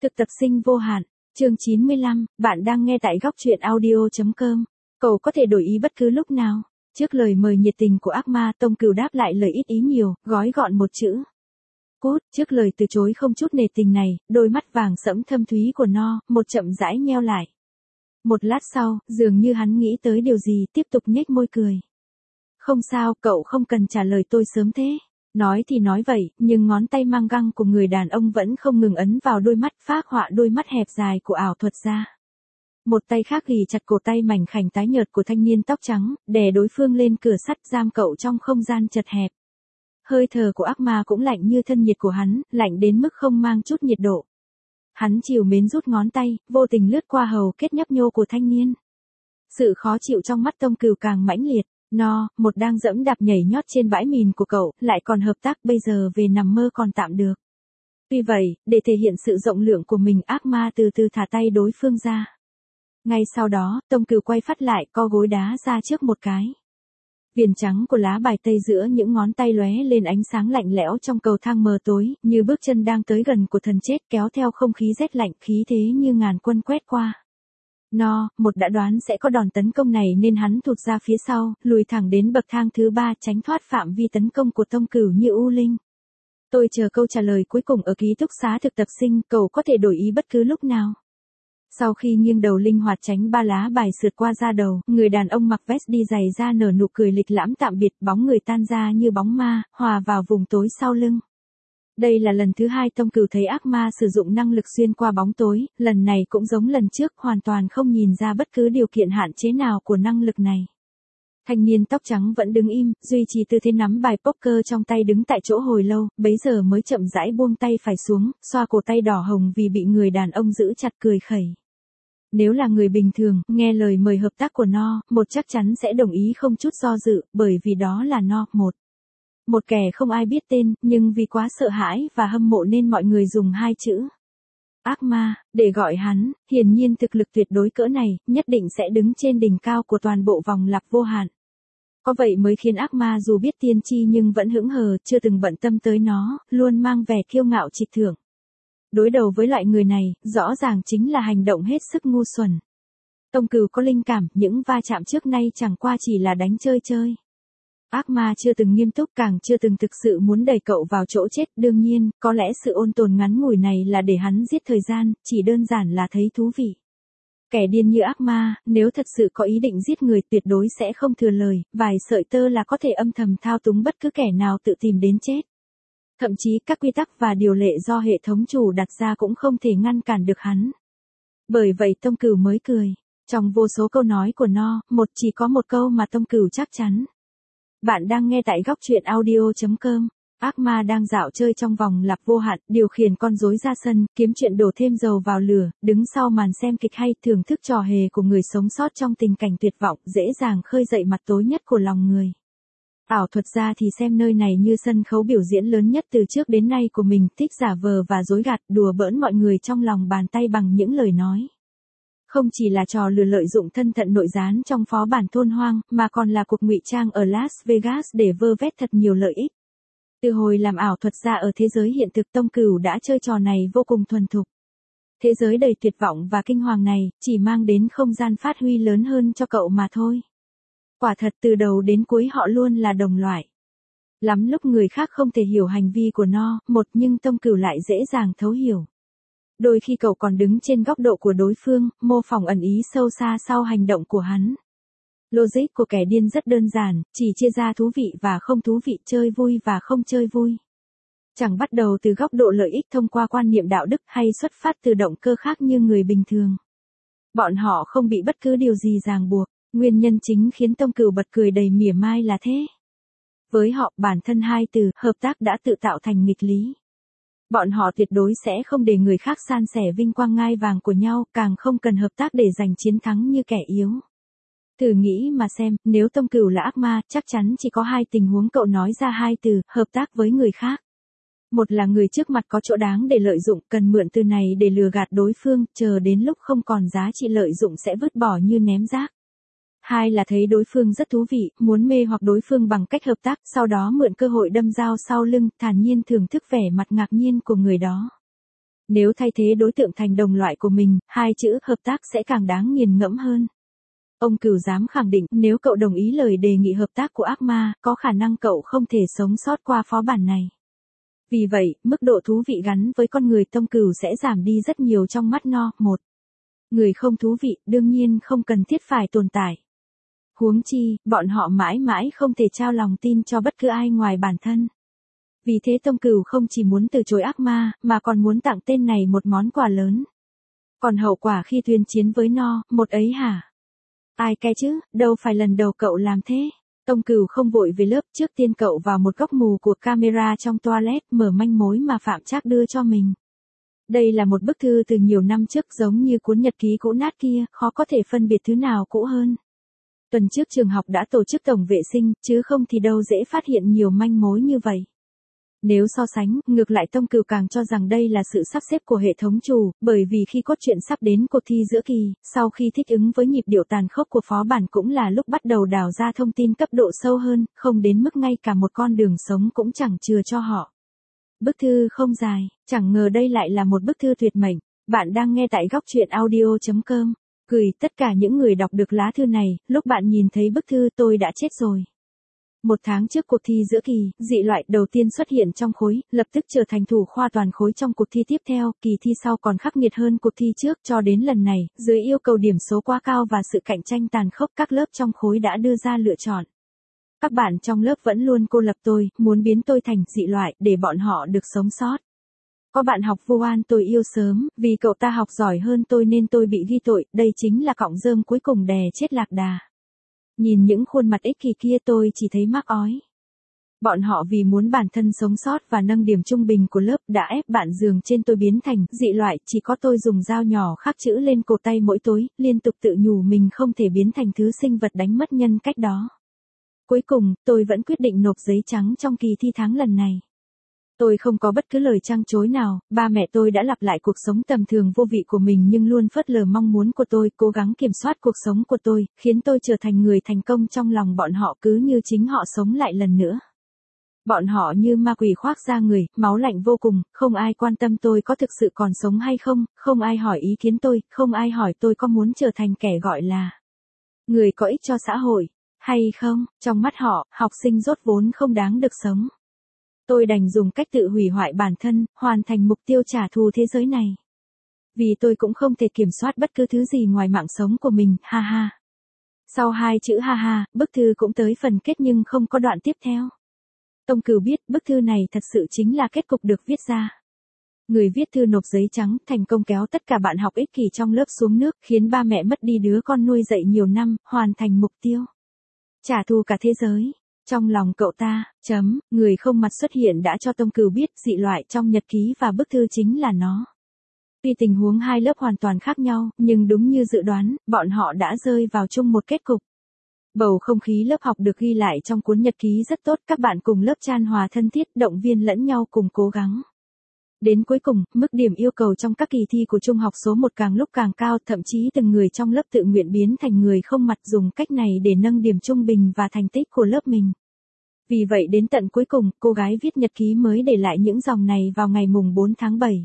Thực tập sinh vô hạn, chương 95, bạn đang nghe tại góc truyện audio.com. Cậu có thể đổi ý bất cứ lúc nào. Trước lời mời nhiệt tình của ác ma, Tông Cửu đáp lại lời ít ý nhiều, gói gọn một chữ. Cút. Trước lời từ chối không chút nề tình này, đôi mắt vàng sẫm thâm thúy của nó, một chậm rãi nheo lại. Một lát sau, dường như hắn nghĩ tới điều gì, tiếp tục nhếch môi cười. Không sao, cậu không cần trả lời tôi sớm thế. Nói thì nói vậy, nhưng ngón tay mang găng của người đàn ông vẫn không ngừng ấn vào đôi mắt, phác họa đôi mắt hẹp dài của ảo thuật gia. Một tay khác ghì chặt cổ tay mảnh khảnh tái nhợt của thanh niên tóc trắng, đè đối phương lên cửa sắt giam cậu trong không gian chật hẹp. Hơi thở của ác ma cũng lạnh như thân nhiệt của hắn, lạnh đến mức không mang chút nhiệt độ. Hắn trìu mến rút ngón tay, vô tình lướt qua hầu kết nhấp nhô của thanh niên. Sự khó chịu trong mắt Tông Cửu càng mãnh liệt. Nó, một đang dẫm đạp nhảy nhót trên bãi mìn của cậu, lại còn hợp tác bây giờ về nằm mơ còn tạm được. Tuy vậy, để thể hiện sự rộng lượng của mình, ác ma từ từ thả tay đối phương ra. Ngay sau đó, Tông Cửu quay phát lại, co gối đá ra trước một cái. Viền trắng của lá bài tây giữa những ngón tay lóe lên ánh sáng lạnh lẽo trong cầu thang mờ tối, như bước chân đang tới gần của thần chết, kéo theo không khí rét lạnh, khí thế như ngàn quân quét qua. Một đã đoán sẽ có đòn tấn công này nên hắn thụt ra phía sau, lùi thẳng đến bậc thang thứ 3, tránh thoát phạm vi tấn công của Tông Cửu như u linh. Tôi chờ câu trả lời cuối cùng ở ký túc xá thực tập sinh, cậu có thể đổi ý bất cứ lúc nào. Sau khi nghiêng đầu linh hoạt tránh 3 lá bài sượt qua da đầu, người đàn ông mặc vest đi giày ra nở nụ cười lịch lãm tạm biệt, bóng người tan ra như bóng ma, hòa vào vùng tối sau lưng. Đây là lần thứ 2 Tông Cửu thấy ác ma sử dụng năng lực xuyên qua bóng tối, lần này cũng giống lần trước, hoàn toàn không nhìn ra bất cứ điều kiện hạn chế nào của năng lực này. Thanh niên tóc trắng vẫn đứng im, duy trì tư thế nắm bài poker trong tay đứng tại chỗ hồi lâu, bấy giờ mới chậm rãi buông tay phải xuống, xoa cổ tay đỏ hồng vì bị người đàn ông giữ chặt, cười khẩy. Nếu là người bình thường, nghe lời mời hợp tác của một chắc chắn sẽ đồng ý không chút do dự, bởi vì đó là một kẻ không ai biết tên, nhưng vì quá sợ hãi và hâm mộ nên mọi người dùng 2 chữ ác ma để gọi hắn. Hiển nhiên thực lực tuyệt đối cỡ này nhất định sẽ đứng trên đỉnh cao của toàn bộ vòng lặp vô hạn. Có vậy mới khiến ác ma dù biết tiên tri nhưng vẫn hững hờ, chưa từng bận tâm tới nó, luôn mang vẻ kiêu ngạo trịch thượng. Đối đầu với loại người này, rõ ràng chính là hành động hết sức ngu xuẩn. Tông Cửu có linh cảm, những va chạm trước nay chẳng qua chỉ là đánh chơi chơi. Ác ma chưa từng nghiêm túc, càng chưa từng thực sự muốn đẩy cậu vào chỗ chết, đương nhiên, có lẽ sự ôn tồn ngắn ngủi này là để hắn giết thời gian, chỉ đơn giản là thấy thú vị. Kẻ điên như ác ma, nếu thật sự có ý định giết người tuyệt đối sẽ không thừa lời, vài sợi tơ là có thể âm thầm thao túng bất cứ kẻ nào tự tìm đến chết. Thậm chí các quy tắc và điều lệ do hệ thống chủ đặt ra cũng không thể ngăn cản được hắn. Bởi vậy Tông Cửu mới cười. Trong vô số câu nói của chỉ có một câu mà Tông Cửu chắc chắn. Bạn đang nghe tại góc truyện audio.com. Ác ma đang dạo chơi trong vòng lặp vô hạn, điều khiển con rối ra sân, kiếm chuyện đổ thêm dầu vào lửa, đứng sau màn xem kịch hay, thưởng thức trò hề của người sống sót trong tình cảnh tuyệt vọng, dễ dàng khơi dậy mặt tối nhất của lòng người. Ảo thuật gia thì xem nơi này như sân khấu biểu diễn lớn nhất từ trước đến nay của mình, thích giả vờ và dối gạt, đùa bỡn mọi người trong lòng bàn tay bằng những lời nói. Không chỉ là trò lừa lợi dụng thân thận nội gián trong phó bản thôn hoang, mà còn là cuộc ngụy trang ở Las Vegas để vơ vét thật nhiều lợi ích. Từ hồi làm ảo thuật gia ở thế giới hiện thực, Tông Cửu đã chơi trò này vô cùng thuần thục. Thế giới đầy tuyệt vọng và kinh hoàng này, chỉ mang đến không gian phát huy lớn hơn cho cậu mà thôi. Quả thật từ đầu đến cuối họ luôn là đồng loại. Lắm lúc người khác không thể hiểu hành vi của nhưng Tông Cửu lại dễ dàng thấu hiểu. Đôi khi cậu còn đứng trên góc độ của đối phương, mô phỏng ẩn ý sâu xa sau hành động của hắn. Logic của kẻ điên rất đơn giản, chỉ chia ra thú vị và không thú vị, chơi vui và không chơi vui. Chẳng bắt đầu từ góc độ lợi ích thông qua quan niệm đạo đức hay xuất phát từ động cơ khác như người bình thường. Bọn họ không bị bất cứ điều gì ràng buộc, nguyên nhân chính khiến Tông Cửu bật cười đầy mỉa mai là thế. Với họ, bản thân 2 từ hợp tác đã tự tạo thành nghịch lý. Bọn họ tuyệt đối sẽ không để người khác san sẻ vinh quang ngai vàng của nhau, càng không cần hợp tác để giành chiến thắng như kẻ yếu. Thử nghĩ mà xem, nếu Tông Cửu là ác ma, chắc chắn chỉ có 2 tình huống cậu nói ra 2 từ, hợp tác với người khác. Một là người trước mặt có chỗ đáng để lợi dụng, cần mượn từ này để lừa gạt đối phương, chờ đến lúc không còn giá trị lợi dụng sẽ vứt bỏ như ném rác. 2 là thấy đối phương rất thú vị, muốn mê hoặc đối phương bằng cách hợp tác, sau đó mượn cơ hội đâm dao sau lưng, thản nhiên thưởng thức vẻ mặt ngạc nhiên của người đó. Nếu thay thế đối tượng thành đồng loại của mình, hai chữ hợp tác sẽ càng đáng nghiền ngẫm hơn. Ông Cửu dám khẳng định nếu cậu đồng ý lời đề nghị hợp tác của ác ma, có khả năng cậu không thể sống sót qua phó bản này. Vì vậy, mức độ thú vị gắn với con người Tông Cửu sẽ giảm đi rất nhiều trong mắt No. Một người không thú vị, đương nhiên không cần thiết phải tồn tại. Huống chi, bọn họ mãi mãi không thể trao lòng tin cho bất cứ ai ngoài bản thân. Vì thế Tông Cửu không chỉ muốn từ chối ác ma, mà còn muốn tặng tên này một món quà lớn. Còn hậu quả khi tuyên chiến với No. Một ấy hả? Ai cái chứ, đâu phải lần đầu cậu làm thế. Tông Cửu không vội về lớp, trước tiên cậu vào một góc mù của camera trong toilet, mở manh mối mà Phạm Trác đưa cho mình. Đây là một bức thư từ nhiều năm trước, giống như cuốn nhật ký cũ nát kia, khó có thể phân biệt thứ nào cũ hơn. Tuần trước trường học đã tổ chức tổng vệ sinh, chứ không thì đâu dễ phát hiện nhiều manh mối như vậy. Nếu so sánh, ngược lại Tông Cửu càng cho rằng đây là sự sắp xếp của hệ thống chủ, bởi vì khi cốt truyện sắp đến cuộc thi giữa kỳ, sau khi thích ứng với nhịp điệu tàn khốc của phó bản cũng là lúc bắt đầu đào ra thông tin cấp độ sâu hơn, không đến mức ngay cả một con đường sống cũng chẳng chừa cho họ. Bức thư không dài, chẳng ngờ đây lại là một bức thư tuyệt mệnh. Bạn đang nghe tại góc truyện audio.com. Gửi tất cả những người đọc được lá thư này, lúc bạn nhìn thấy bức thư tôi đã chết rồi. 1 tháng trước cuộc thi giữa kỳ, dị loại đầu tiên xuất hiện trong khối, lập tức trở thành thủ khoa toàn khối trong cuộc thi tiếp theo, kỳ thi sau còn khắc nghiệt hơn cuộc thi trước, cho đến lần này, dưới yêu cầu điểm số quá cao và sự cạnh tranh tàn khốc, các lớp trong khối đã đưa ra lựa chọn. Các bạn trong lớp vẫn luôn cô lập tôi, muốn biến tôi thành dị loại, để bọn họ được sống sót. Có bạn học vu oan tôi yêu sớm, vì cậu ta học giỏi hơn tôi nên tôi bị ghi tội, đây chính là cọng rơm cuối cùng đè chết lạc đà. Nhìn những khuôn mặt ích kỷ kia tôi chỉ thấy mắc ói. Bọn họ vì muốn bản thân sống sót và nâng điểm trung bình của lớp đã ép bạn giường trên tôi biến thành dị loại, chỉ có tôi dùng dao nhỏ khắc chữ lên cổ tay mỗi tối, liên tục tự nhủ mình không thể biến thành thứ sinh vật đánh mất nhân cách đó. Cuối cùng, tôi vẫn quyết định nộp giấy trắng trong kỳ thi tháng lần này. Tôi không có bất cứ lời trăng chối nào, ba mẹ tôi đã lặp lại cuộc sống tầm thường vô vị của mình nhưng luôn phớt lờ mong muốn của tôi, cố gắng kiểm soát cuộc sống của tôi, khiến tôi trở thành người thành công trong lòng bọn họ, cứ như chính họ sống lại lần nữa. Bọn họ như ma quỷ khoác da người, máu lạnh vô cùng, không ai quan tâm tôi có thực sự còn sống hay không, không ai hỏi ý kiến tôi, không ai hỏi tôi có muốn trở thành kẻ gọi là người có ích cho xã hội, hay không, trong mắt họ, học sinh dốt vốn không đáng được sống. Tôi đành dùng cách tự hủy hoại bản thân, hoàn thành mục tiêu trả thù thế giới này. Vì tôi cũng không thể kiểm soát bất cứ thứ gì ngoài mạng sống của mình, ha ha. Sau 2 chữ ha ha, bức thư cũng tới phần kết nhưng không có đoạn tiếp theo. Tông Cửu biết bức thư này thật sự chính là kết cục được viết ra. Người viết thư nộp giấy trắng, thành công kéo tất cả bạn học ích kỷ trong lớp xuống nước, khiến ba mẹ mất đi đứa con nuôi dạy nhiều năm, hoàn thành mục tiêu. Trả thù cả thế giới. Trong lòng cậu ta, người không mặt xuất hiện đã cho Tông Cửu biết dị loại trong nhật ký và bức thư chính là nó. Tuy tình huống hai lớp hoàn toàn khác nhau, nhưng đúng như dự đoán, bọn họ đã rơi vào chung một kết cục. Bầu không khí lớp học được ghi lại trong cuốn nhật ký rất tốt, các bạn cùng lớp chan hòa thân thiết, động viên lẫn nhau cùng cố gắng. Đến cuối cùng, mức điểm yêu cầu trong các kỳ thi của trung học số 1 càng lúc càng cao, thậm chí từng người trong lớp tự nguyện biến thành người không mặt, dùng cách này để nâng điểm trung bình và thành tích của lớp mình. Vì vậy đến tận cuối cùng, cô gái viết nhật ký mới để lại những dòng này vào ngày mùng 4 tháng 7.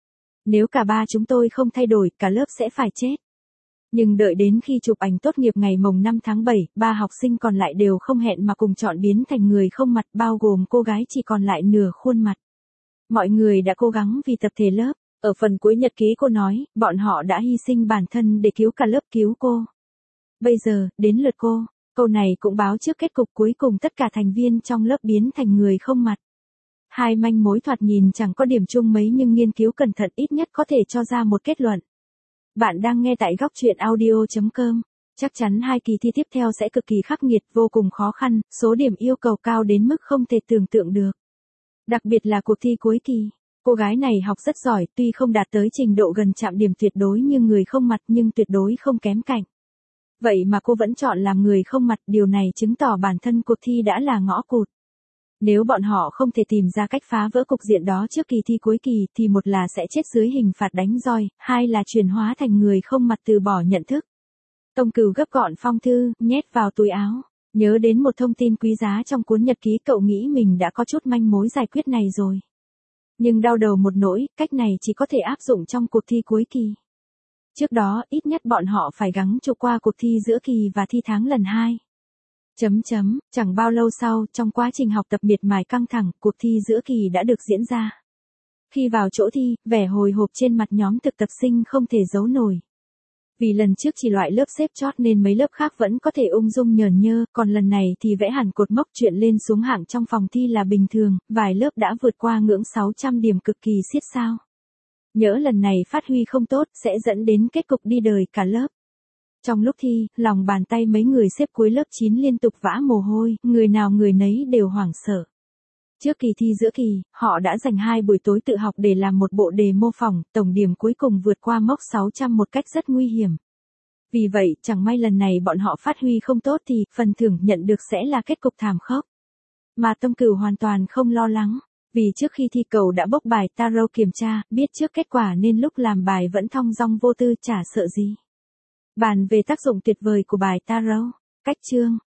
Nếu cả ba chúng tôi không thay đổi, cả lớp sẽ phải chết. Nhưng đợi đến khi chụp ảnh tốt nghiệp ngày mùng 5 tháng 7, 3 học sinh còn lại đều không hẹn mà cùng chọn biến thành người không mặt, bao gồm cô gái chỉ còn lại nửa khuôn mặt. Mọi người đã cố gắng vì tập thể lớp. Ở phần cuối nhật ký cô nói, bọn họ đã hy sinh bản thân để cứu cả lớp, cứu cô. Bây giờ, đến lượt cô. Câu này cũng báo trước kết cục cuối cùng tất cả thành viên trong lớp biến thành người không mặt. Hai manh mối thoạt nhìn chẳng có điểm chung mấy nhưng nghiên cứu cẩn thận ít nhất có thể cho ra một kết luận. Bạn đang nghe tại góc truyện audio.com. Chắc chắn 2 kỳ thi tiếp theo sẽ cực kỳ khắc nghiệt, vô cùng khó khăn, số điểm yêu cầu cao đến mức không thể tưởng tượng được. Đặc biệt là cuộc thi cuối kỳ. Cô gái này học rất giỏi, tuy không đạt tới trình độ gần chạm điểm tuyệt đối như người không mặt nhưng tuyệt đối không kém cạnh. Vậy mà cô vẫn chọn làm người không mặt, điều này chứng tỏ bản thân cuộc thi đã là ngõ cụt. Nếu bọn họ không thể tìm ra cách phá vỡ cục diện đó trước kỳ thi cuối kỳ thì một là sẽ chết dưới hình phạt đánh roi, hai là chuyển hóa thành người không mặt từ bỏ nhận thức. Tông Cửu gấp gọn phong thư, nhét vào túi áo. Nhớ đến một thông tin quý giá trong cuốn nhật ký, cậu nghĩ mình đã có chút manh mối giải quyết này rồi. Nhưng đau đầu một nỗi, cách này chỉ có thể áp dụng trong cuộc thi cuối kỳ. Trước đó, ít nhất bọn họ phải gắng trôi qua cuộc thi giữa kỳ và thi tháng lần 2. Chẳng bao lâu sau, trong quá trình học tập miệt mài căng thẳng, cuộc thi giữa kỳ đã được diễn ra. Khi vào chỗ thi, vẻ hồi hộp trên mặt nhóm thực tập sinh không thể giấu nổi. Vì lần trước chỉ loại lớp xếp chót nên mấy lớp khác vẫn có thể ung dung nhờn nhơ, còn lần này thì vẽ hẳn cột mốc chuyện lên xuống hạng trong phòng thi là bình thường, vài lớp đã vượt qua ngưỡng 600 điểm cực kỳ xiết xao. Nhỡ lần này phát huy không tốt sẽ dẫn đến kết cục đi đời cả lớp. Trong lúc thi, lòng bàn tay mấy người xếp cuối lớp 9 liên tục vã mồ hôi, người nào người nấy đều hoảng sợ. Trước kỳ thi giữa kỳ, họ đã dành 2 buổi tối tự học để làm một bộ đề mô phỏng, tổng điểm cuối cùng vượt qua mốc 600 một cách rất nguy hiểm. Vì vậy, chẳng may lần này bọn họ phát huy không tốt thì, phần thưởng nhận được sẽ là kết cục thảm khốc. Mà Tông Cửu hoàn toàn không lo lắng, vì trước khi thi cậu đã bốc bài tarot kiểm tra, biết trước kết quả nên lúc làm bài vẫn thong dong vô tư chả sợ gì. Bàn về tác dụng tuyệt vời của bài tarot, cách chương.